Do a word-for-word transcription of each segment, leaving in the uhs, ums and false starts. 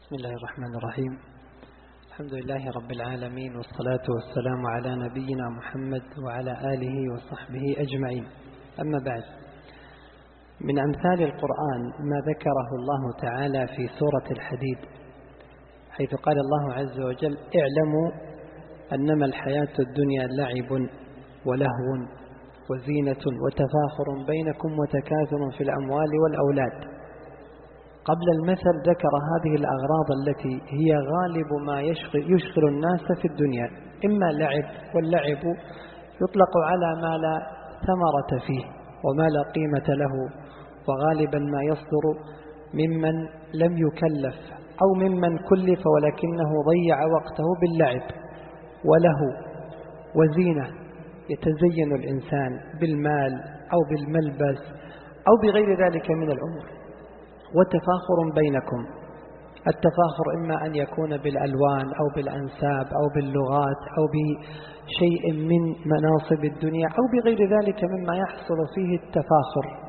بسم الله الرحمن الرحيم. الحمد لله رب العالمين، والصلاة والسلام على نبينا محمد وعلى آله وصحبه أجمعين. أما بعد، من أمثال القرآن ما ذكره الله تعالى في سورة الحديد، حيث قال الله عز وجل: اعلموا أنما الحياة الدنيا لعب ولهو وزينة وتفاخر بينكم وتكاثر في الأموال والأولاد. قبل المثل ذكر هذه الأغراض التي هي غالب ما يشغل, يشغل الناس في الدنيا، إما لعب، واللعب يطلق على ما لا ثمرة فيه وما لا قيمة له، وغالبا ما يصدر ممن لم يكلف أو ممن كلف ولكنه ضيع وقته باللعب. وله وزينة، يتزين الإنسان بالمال أو بالملبس أو بغير ذلك من الأمور. وتفاخر بينكم، التفاخر إما أن يكون بالألوان أو بالأنساب أو باللغات أو بشيء من مناصب الدنيا أو بغير ذلك مما يحصل فيه التفاخر.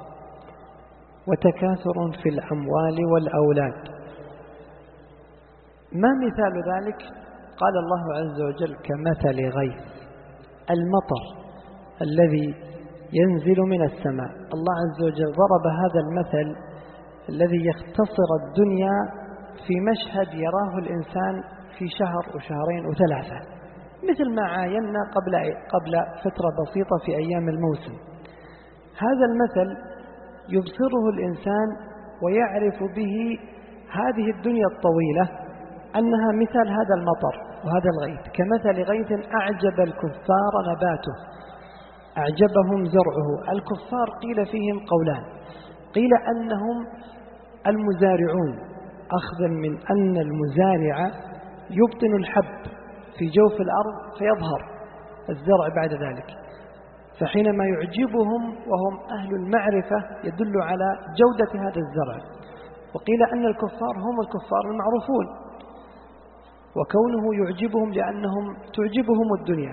وتكاثر في الأموال والأولاد. ما مثال ذلك؟ قال الله عز وجل: كمثل غيث، المطر الذي ينزل من السماء. الله عز وجل ضرب هذا المثل الذي يختصر الدنيا في مشهد يراه الإنسان في شهر وشهرين وثلاثة، مثل ما عاينا قبل قبل فترة بسيطة في أيام الموسم. هذا المثل يبصره الإنسان ويعرف به هذه الدنيا الطويلة أنها مثل هذا المطر وهذا الغيث. كمثل غيث أعجب الكفار نباته، أعجبهم زرعه. الكفار قيل فيهم قولان: قيل أنهم المزارعون، أخذا من أن المزارع يبطن الحب في جوف الأرض فيظهر الزرع بعد ذلك، فحينما يعجبهم وهم أهل المعرفة يدل على جودة هذا الزرع. وقيل أن الكفار هم الكفار المعروفون، وكونه يعجبهم لأنهم تعجبهم الدنيا.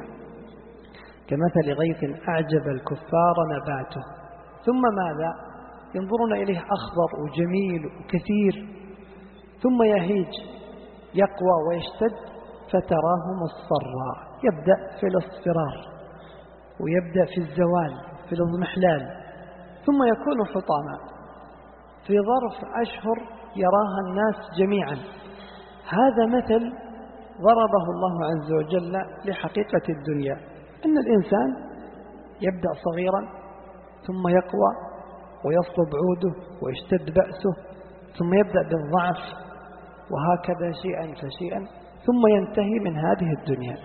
كمثل غيث أعجب الكفار نباته، ثم ماذا؟ ينظرون إليه أخضر وجميل وكثير، ثم يهيج يقوى ويشتد فتراه مصفرا، يبدأ في الاصفرار ويبدأ في الزوال في الاضمحلال، ثم يكون حطاما في ظرف أشهر يراها الناس جميعا. هذا مثل ضربه الله عز وجل لحقيقة الدنيا، أن الإنسان يبدأ صغيرا ثم يقوى ويصلب عوده ويشتد بأسه، ثم يبدأ بالضعف، وهكذا شيئا فشيئا، ثم ينتهي من هذه الدنيا.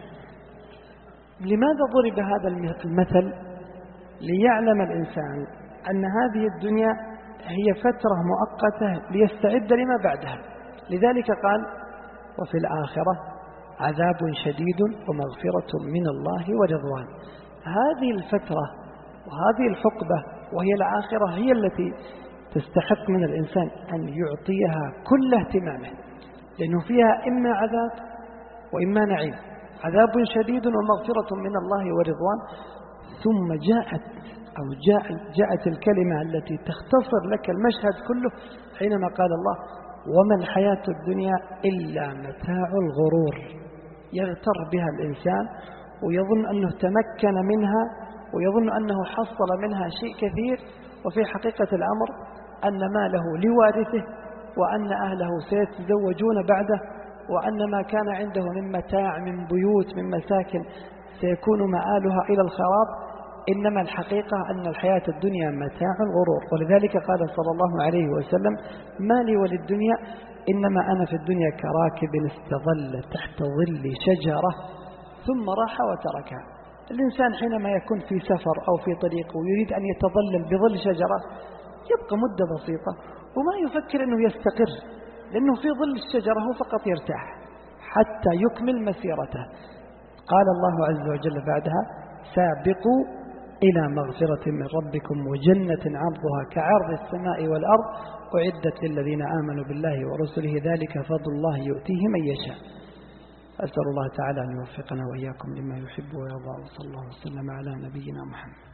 لماذا ضرب هذا المثل؟ ليعلم الإنسان أن هذه الدنيا هي فترة مؤقتة ليستعد لما بعدها. لذلك قال: وفي الآخرة عذاب شديد ومغفرة من الله ورضوان. هذه الفترة وهذه الحقبة وهي الآخرة هي التي تستحق من الإنسان أن يعطيها كل اهتمامه، لأنه فيها إما عذاب وإما نعيم. عذاب شديد ومغفرة من الله ورضوان. ثم جاءت أو جاء جاءت الكلمة التي تختصر لك المشهد كله حينما قال الله: وما الحياة الدنيا إلا متاع الغرور. يغتر بها الإنسان ويظن أنه تمكن منها ويظن أنه حصل منها شيء كثير، وفي حقيقة الأمر أن ماله لوارثه، وأن أهله سيتزوجون بعده، وأن ما كان عنده من متاع من بيوت من مساكن سيكون مآلها إلى الخراب. إنما الحقيقة أن الحياة الدنيا متاع الغرور. ولذلك قال صلى الله عليه وسلم: ما لي وللدنيا إنما أنا في الدنيا كراكب استظل تحت ظل شجرة ثم راح وتركها. الإنسان حينما يكون في سفر أو في طريق ويريد أن يتظلل بظل شجرة يبقى مدة بسيطة وما يفكر أنه يستقر، لأنه في ظل الشجرة هو فقط يرتاح حتى يكمل مسيرته. قال الله عز وجل بعدها: سابقوا إلى مغفرة من ربكم وجنة عرضها كعرض السماء والأرض أعدت للذين آمنوا بالله ورسله ذلك فضل الله يؤتيه من يشاء. أسأل الله تعالى أن يوفقنا وإياكم لما يحب ويرضى، وصلى الله وسلم على نبينا محمد.